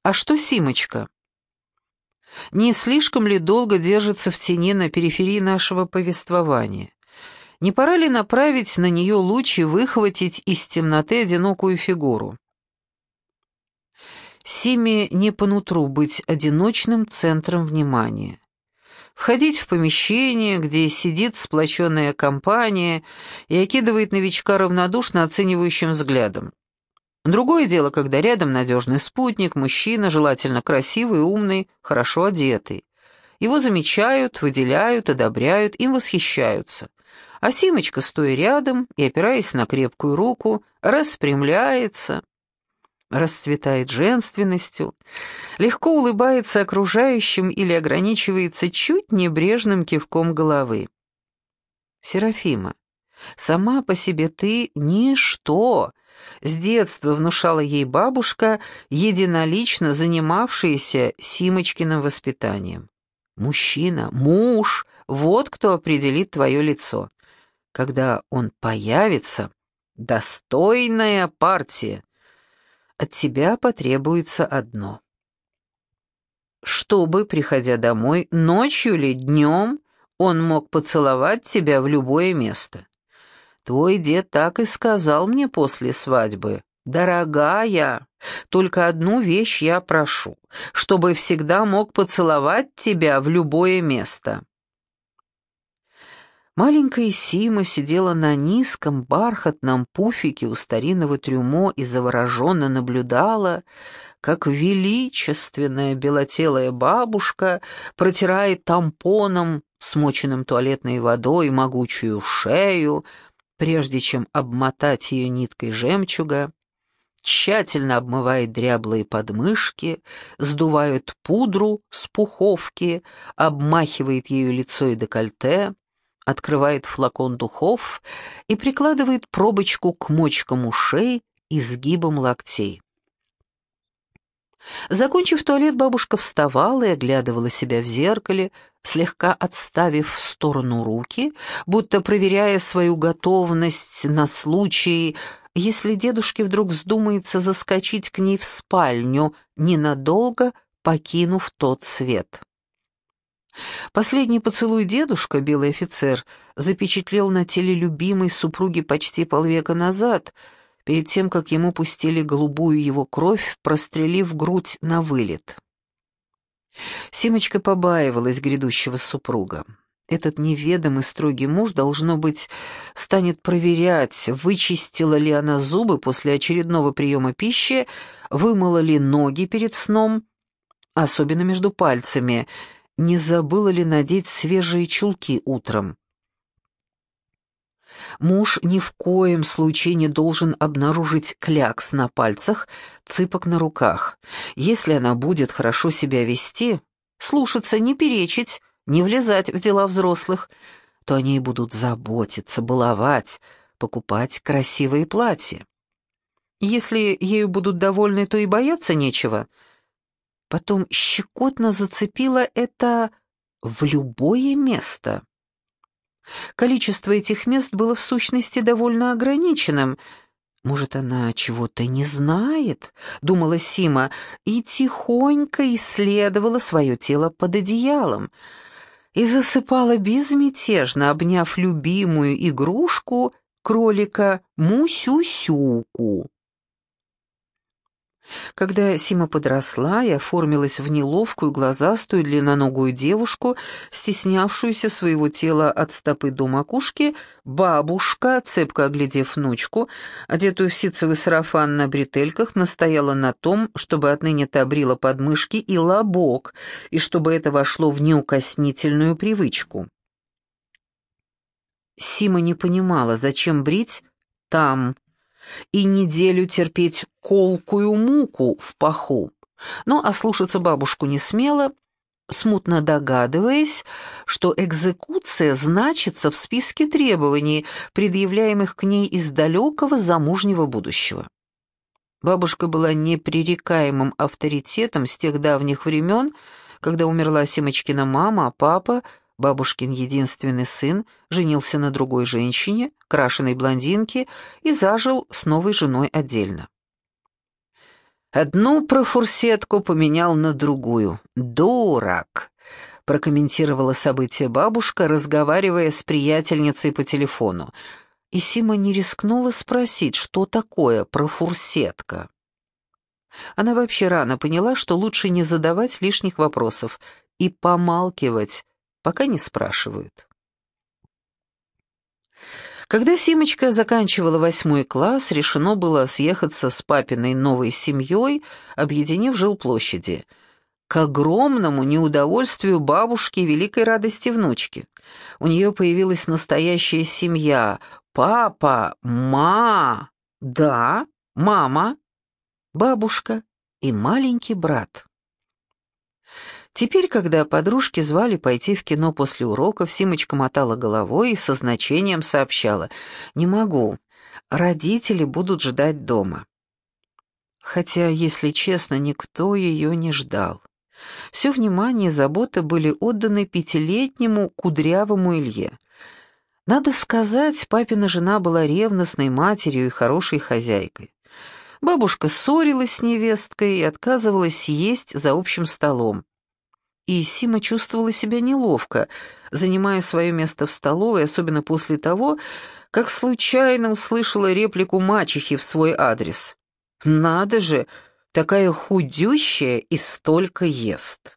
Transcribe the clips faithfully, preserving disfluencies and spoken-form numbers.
А что Симочка? Не слишком ли долго держится в тени на периферии нашего повествования? Не пора ли направить на нее луч и выхватить из темноты одинокую фигуру? Симе не по нутру быть одиночным центром внимания. Входить в помещение, где сидит сплоченная компания и окидывает новичка равнодушно оценивающим взглядом. Другое дело, когда рядом надежный спутник, мужчина, желательно красивый, умный, хорошо одетый. Его замечают, выделяют, одобряют, им восхищаются. А Симочка, стоя рядом и опираясь на крепкую руку, распрямляется, расцветает женственностью, легко улыбается окружающим или ограничивается чуть небрежным кивком головы. Серафима, сама по себе ты ничто, с детства внушала ей бабушка, единолично занимавшаяся Симочкиным воспитанием. Мужчина, муж, вот кто определит твое лицо. Когда он появится, достойная партия. От тебя потребуется одно. Чтобы, приходя домой, ночью или днем, он мог поцеловать тебя в любое место. Твой дед так и сказал мне после свадьбы: «Дорогая, только одну вещь я прошу, чтобы всегда мог поцеловать тебя в любое место». Маленькая Сима сидела на низком бархатном пуфике у старинного трюмо и завороженно наблюдала, как величественная белотелая бабушка протирает тампоном, смоченным туалетной водой, могучую шею, прежде чем обмотать ее ниткой жемчуга, тщательно обмывает дряблые подмышки, сдувает пудру с пуховки, обмахивает ею лицо и декольте, открывает флакон духов и прикладывает пробочку к мочкам ушей и сгибам локтей. Закончив туалет, бабушка вставала и оглядывала себя в зеркале, слегка отставив в сторону руки, будто проверяя свою готовность на случай, если дедушке вдруг вздумается заскочить к ней в спальню, ненадолго покинув тот свет. Последний поцелуй дедушка, белый офицер, запечатлел на теле любимой супруги почти полвека назад, перед тем, как ему пустили голубую его кровь, прострелив грудь на вылет. Симочка побаивалась грядущего супруга. Этот неведомый строгий муж, должно быть, станет проверять, вычистила ли она зубы после очередного приема пищи, вымыла ли ноги перед сном, особенно между пальцами, не забыла ли надеть свежие чулки утром. Муж ни в коем случае не должен обнаружить клякс на пальцах, цыпок на руках. Если она будет хорошо себя вести, слушаться, не перечить, не влезать в дела взрослых, то о ней будут заботиться, баловать, покупать красивые платья. Если ею будут довольны, то и бояться нечего. Потом щекотно зацепило это в любое место. Количество этих мест было в сущности довольно ограниченным. «Может, она чего-то не знает?» — думала Сима, и тихонько исследовала свое тело под одеялом, и засыпала безмятежно, обняв любимую игрушку кролика Мусюсюку. Когда Сима подросла и оформилась в неловкую, глазастую, длинноногую девушку, стеснявшуюся своего тела от стопы до макушки, бабушка, цепко оглядев внучку, одетую в ситцевый сарафан на бретельках, настояла на том, чтобы отныне та брила подмышки и лобок, и чтобы это вошло в неукоснительную привычку. Сима не понимала, зачем брить там, и неделю терпеть колкую муку в паху, но ослушаться бабушку не смела, смутно догадываясь, что экзекуция значится в списке требований, предъявляемых к ней из далекого замужнего будущего. Бабушка была непререкаемым авторитетом с тех давних времен, когда умерла Симочкина мама, а папа, бабушкин единственный сын, женился на другой женщине, крашеной блондинке, и зажил с новой женой отдельно. Одну профурсетку поменял на другую. Дурак!» — прокомментировала событие бабушка, разговаривая с приятельницей по телефону. И Сима не рискнула спросить, что такое профурсетка. Она вообще рано поняла, что лучше не задавать лишних вопросов и помалкивать, пока не спрашивают. Когда Симочка заканчивала восьмой класс, решено было съехаться с папиной новой семьей, объединив жилплощади. К огромному неудовольствию бабушки и великой радости внучки. У нее появилась настоящая семья. Папа, ма, да, мама, бабушка и маленький брат. Теперь, когда подружки звали пойти в кино после уроков, Симочка мотала головой и со значением сообщала: «Не могу, родители будут ждать дома». Хотя, если честно, никто ее не ждал. Все внимание и забота были отданы пятилетнему кудрявому Илье. Надо сказать, папина жена была ревностной матерью и хорошей хозяйкой. Бабушка ссорилась с невесткой и отказывалась есть за общим столом. И Сима чувствовала себя неловко, занимая свое место в столовой, особенно после того, как случайно услышала реплику мачехи в свой адрес. «Надо же, такая худющая и столько ест!»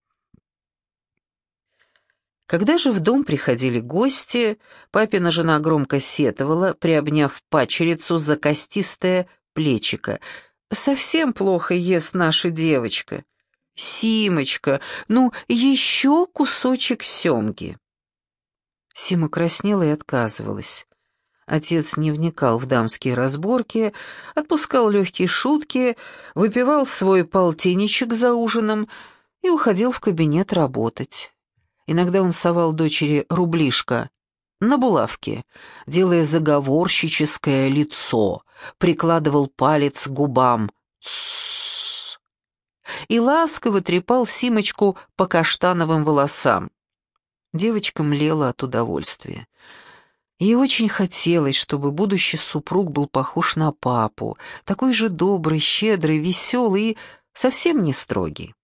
Когда же в дом приходили гости, папина жена громко сетовала, приобняв падчерицу за костистое плечико. «Совсем плохо ест наша девочка. Симочка, ну еще кусочек семги». Сима краснела и отказывалась. Отец не вникал в дамские разборки, отпускал легкие шутки, выпивал свой полтинничек за ужином и уходил в кабинет работать. Иногда он совал дочери рублишко на булавке, делая заговорщическое лицо, прикладывал палец к губам. «Тссс!» и ласково трепал Симочку по каштановым волосам. Девочка млела от удовольствия. Ей очень хотелось, чтобы будущий супруг был похож на папу, такой же добрый, щедрый, веселый и совсем не строгий.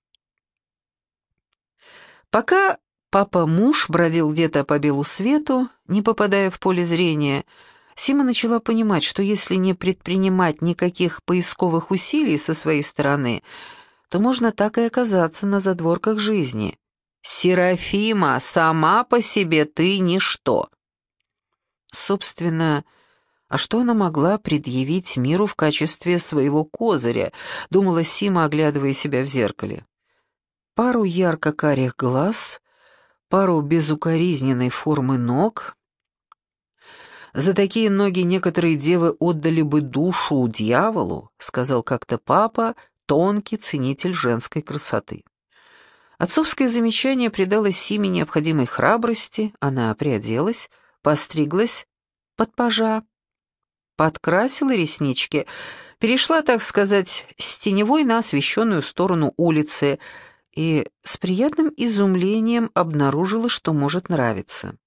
Пока папа-муж бродил где-то по белу свету, не попадая в поле зрения, Сима начала понимать, что если не предпринимать никаких поисковых усилий со своей стороны, то можно так и оказаться на задворках жизни. «Серафима, сама по себе ты ничто». Собственно, а что она могла предъявить миру в качестве своего козыря, думала Сима, оглядывая себя в зеркале. Пару ярко-карих глаз, пару безукоризненной формы ног. «За такие ноги некоторые девы отдали бы душу дьяволу», сказал как-то папа, тонкий ценитель женской красоты. Отцовское замечание придало Симе необходимой храбрости, она приоделась, постриглась под пажа, подкрасила реснички, перешла, так сказать, с теневой на освещенную сторону улицы и с приятным изумлением обнаружила, что может нравиться.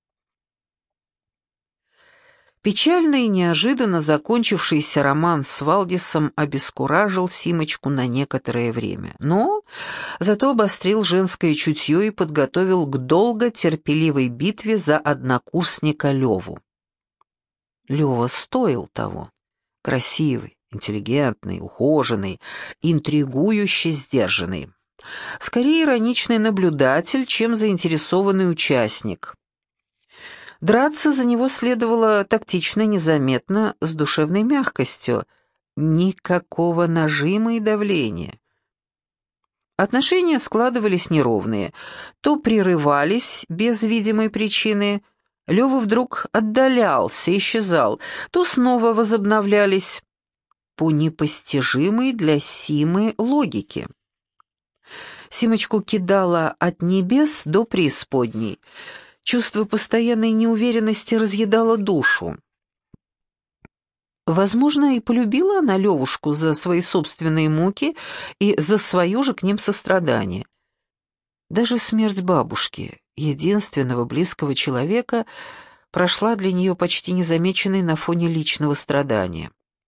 Печально и неожиданно закончившийся роман с Валдисом обескуражил Симочку на некоторое время, но зато обострил женское чутье и подготовил к долго-терпеливой битве за однокурсника Леву. Лева стоил того. Красивый, интеллигентный, ухоженный, интригующе сдержанный. Скорее ироничный наблюдатель, чем заинтересованный участник. Драться за него следовало тактично, незаметно, с душевной мягкостью. Никакого нажима и давления. Отношения складывались неровные. То прерывались без видимой причины, Лёва вдруг отдалялся, исчезал, то снова возобновлялись по непостижимой для Симы логике. Симочку кидала от небес до преисподней. Чувство постоянной неуверенности разъедало душу. Возможно, и полюбила она Левушку за свои собственные муки и за свое же к ним сострадание. Даже смерть бабушки, единственного близкого человека, прошла для нее почти незамеченной на фоне личного страдания.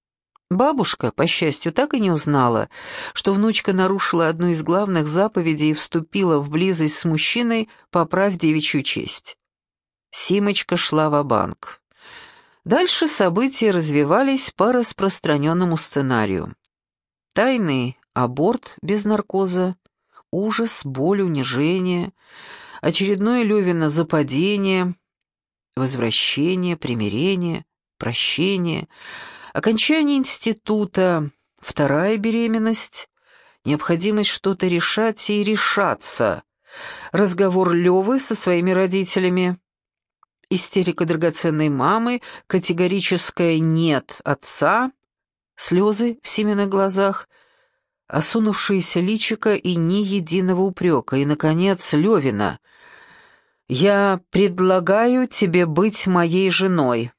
Бабушка, по счастью, так и не узнала, что внучка нарушила одну из главных заповедей и вступила в близость с мужчиной, поправ девичью честь. Симочка шла ва-банк. Дальше события развивались по распространенному сценарию. Тайный аборт без наркоза, ужас, боль, унижение, очередное Левино западение, возвращение, примирение, прощение, окончание института, вторая беременность, необходимость что-то решать и решаться, разговор Левы со своими родителями, истерика драгоценной мамы, категорическое «нет» отца, слезы в Симиных глазах, осунувшееся личико и ни единого упрека, и, наконец, Левина: «Я предлагаю тебе быть моей женой».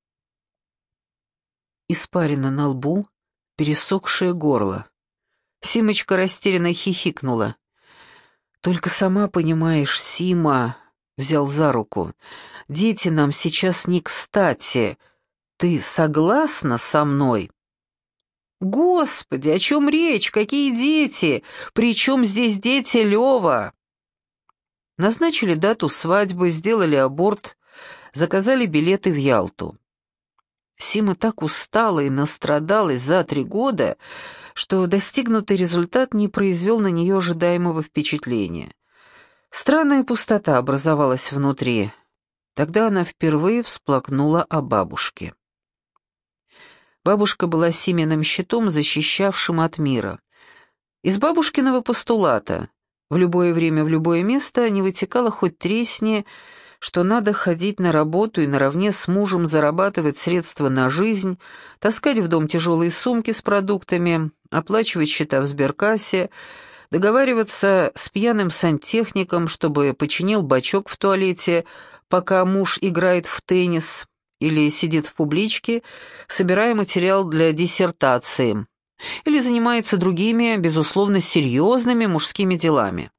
Испарина на лбу, пересохшее горло. Симочка растерянно хихикнула. «Только сама понимаешь, Сима», — взял за руку, — «дети нам сейчас не кстати. Ты согласна со мной?» «Господи, о чем речь? Какие дети? Причем здесь дети Лева?» Назначили дату свадьбы, сделали аборт, заказали билеты в Ялту. Сима так устала и настрадалась за три года, что достигнутый результат не произвел на нее ожидаемого впечатления. Странная пустота образовалась внутри. Тогда она впервые всплакнула о бабушке. Бабушка была Симиным щитом, защищавшим от мира. Из бабушкиного постулата в любое время, в любое место не вытекало хоть тресни, что надо ходить на работу и наравне с мужем зарабатывать средства на жизнь, таскать в дом тяжелые сумки с продуктами, оплачивать счета в сберкассе, договариваться с пьяным сантехником, чтобы починил бачок в туалете, пока муж играет в теннис или сидит в публичке, собирая материал для диссертации, или занимается другими, безусловно, серьезными мужскими делами.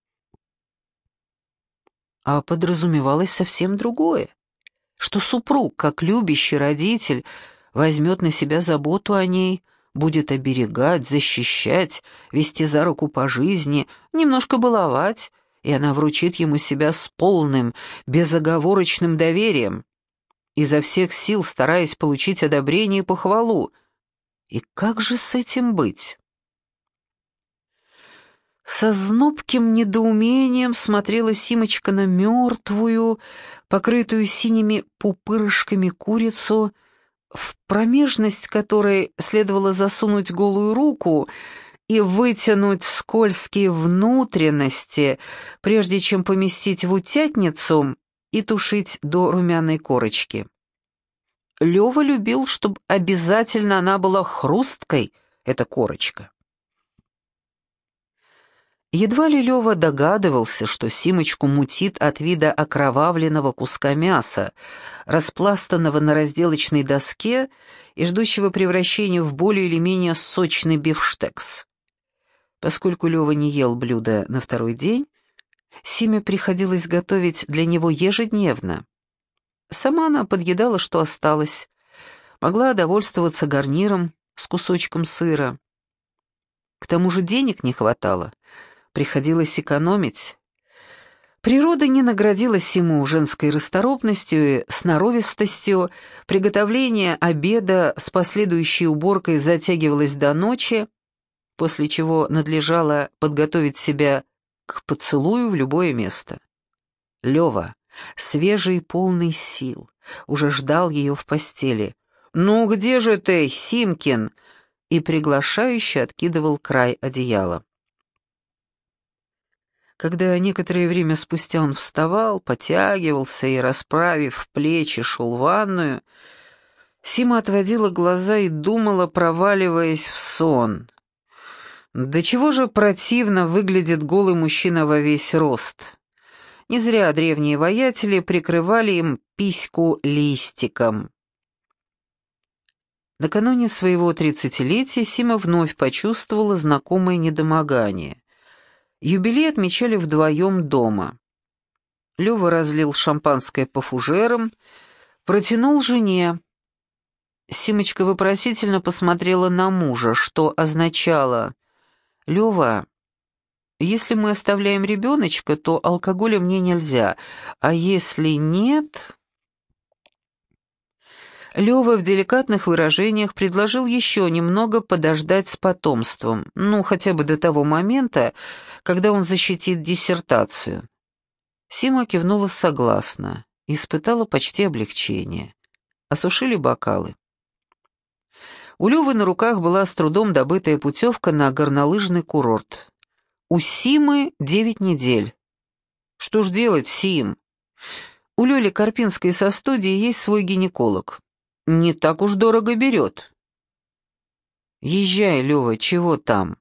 А подразумевалось совсем другое, что супруг, как любящий родитель, возьмет на себя заботу о ней, будет оберегать, защищать, вести за руку по жизни, немножко баловать, и она вручит ему себя с полным, безоговорочным доверием, изо всех сил стараясь получить одобрение и похвалу. И как же с этим быть? Со знобким недоумением смотрела Симочка на мертвую, покрытую синими пупырышками курицу, в промежность которой следовало засунуть голую руку и вытянуть скользкие внутренности, прежде чем поместить в утятницу и тушить до румяной корочки. Лёва любил, чтобы обязательно она была хрусткой, эта корочка. Едва ли Лёва догадывался, что Симочку мутит от вида окровавленного куска мяса, распластанного на разделочной доске и ждущего превращения в более или менее сочный бифштекс. Поскольку Лёва не ел блюда на второй день, Симе приходилось готовить для него ежедневно. Сама она подъедала, что осталось, могла довольствоваться гарниром с кусочком сыра. К тому же денег не хватало, приходилось экономить. Природа не наградила Симу женской расторопностью и сноровистостью, приготовление обеда с последующей уборкой затягивалось до ночи, после чего надлежало подготовить себя к поцелую в любое место. Лёва, свежий и полный сил, уже ждал ее в постели. «Ну где же ты, Симкин?» и приглашающе откидывал край одеяла. Когда некоторое время спустя он вставал, потягивался и, расправив плечи, шел в ванную, Сима отводила глаза и думала, проваливаясь в сон. Да чего же противно выглядит голый мужчина во весь рост. Не зря древние воятели прикрывали им письку листиком. Накануне своего тридцатилетия Сима вновь почувствовала знакомое недомогание. Юбилей отмечали вдвоем дома. Лёва разлил шампанское по фужерам, протянул жене. Симочка вопросительно посмотрела на мужа, что означало: «Лёва, если мы оставляем ребеночка, то алкоголя мне нельзя, а если нет...» Лёва в деликатных выражениях предложил еще немного подождать с потомством, ну, хотя бы до того момента, когда он защитит диссертацию. Сима кивнула согласно и испытала почти облегчение. Осушили бокалы. У Лёвы на руках была с трудом добытая путевка на горнолыжный курорт. У Симы девять недель. Что ж делать, Сим? У Лёли Карпинской со студии есть свой гинеколог. Не так уж дорого берет. Езжай, Лёва, чего там?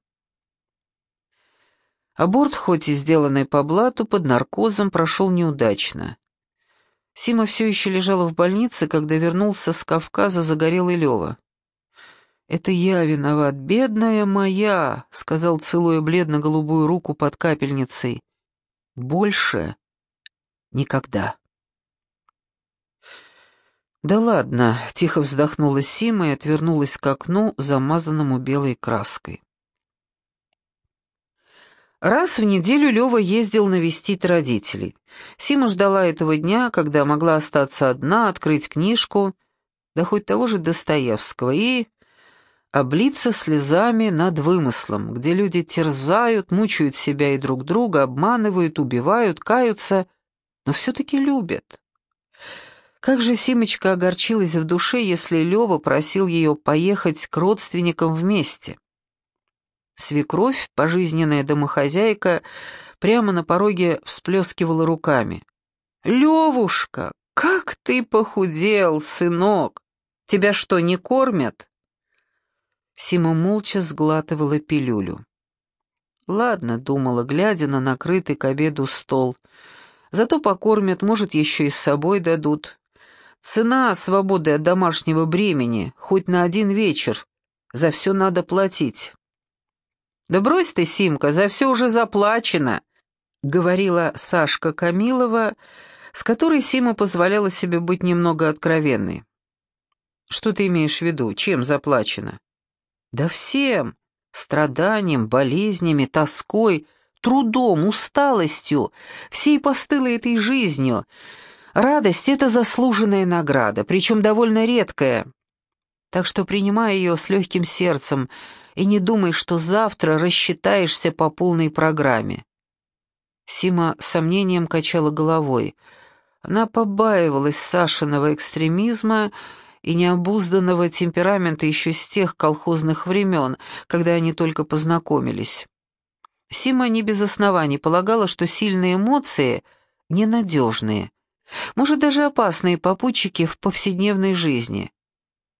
Аборт, хоть и сделанный по блату, под наркозом, прошел неудачно. Сима все еще лежала в больнице, когда вернулся с Кавказа загорелый Лёва. «Это я виноват, бедная моя», — сказал, целуя бледно-голубую руку под капельницей. «Больше никогда». «Да ладно», — тихо вздохнула Сима и отвернулась к окну, замазанному белой краской. Раз в неделю Лёва ездил навестить родителей. Сима ждала этого дня, когда могла остаться одна, открыть книжку, да хоть того же Достоевского, и облиться слезами над вымыслом, где люди терзают, мучают себя и друг друга, обманывают, убивают, каются, но все-таки любят. Как же Симочка огорчилась в душе, если Лёва просил ее поехать к родственникам вместе. Свекровь, пожизненная домохозяйка, прямо на пороге всплескивала руками. «Лёвушка, как ты похудел, сынок! Тебя что, не кормят?» Сима молча сглатывала пилюлю. «Ладно», — думала, глядя на накрытый к обеду стол. «Зато покормят, может, еще и с собой дадут. Цена свободы от домашнего бремени, хоть на один вечер. За все надо платить». «Да брось ты, Симка, за все уже заплачено», — говорила Сашка Камилова, с которой Сима позволяла себе быть немного откровенной. «Что ты имеешь в виду? Чем заплачено?» «Да всем. Страданием, болезнями, тоской, трудом, усталостью, всей постылой этой жизнью. Радость — это заслуженная награда, причем довольно редкая. Так что принимай ее с легким сердцем и не думай, что завтра рассчитаешься по полной программе». Сима с сомнением качала головой. Она побаивалась Сашиного экстремизма и необузданного темперамента еще с тех колхозных времен, когда они только познакомились. Сима не без оснований полагала, что сильные эмоции ненадежные, может, даже опасные попутчики в повседневной жизни.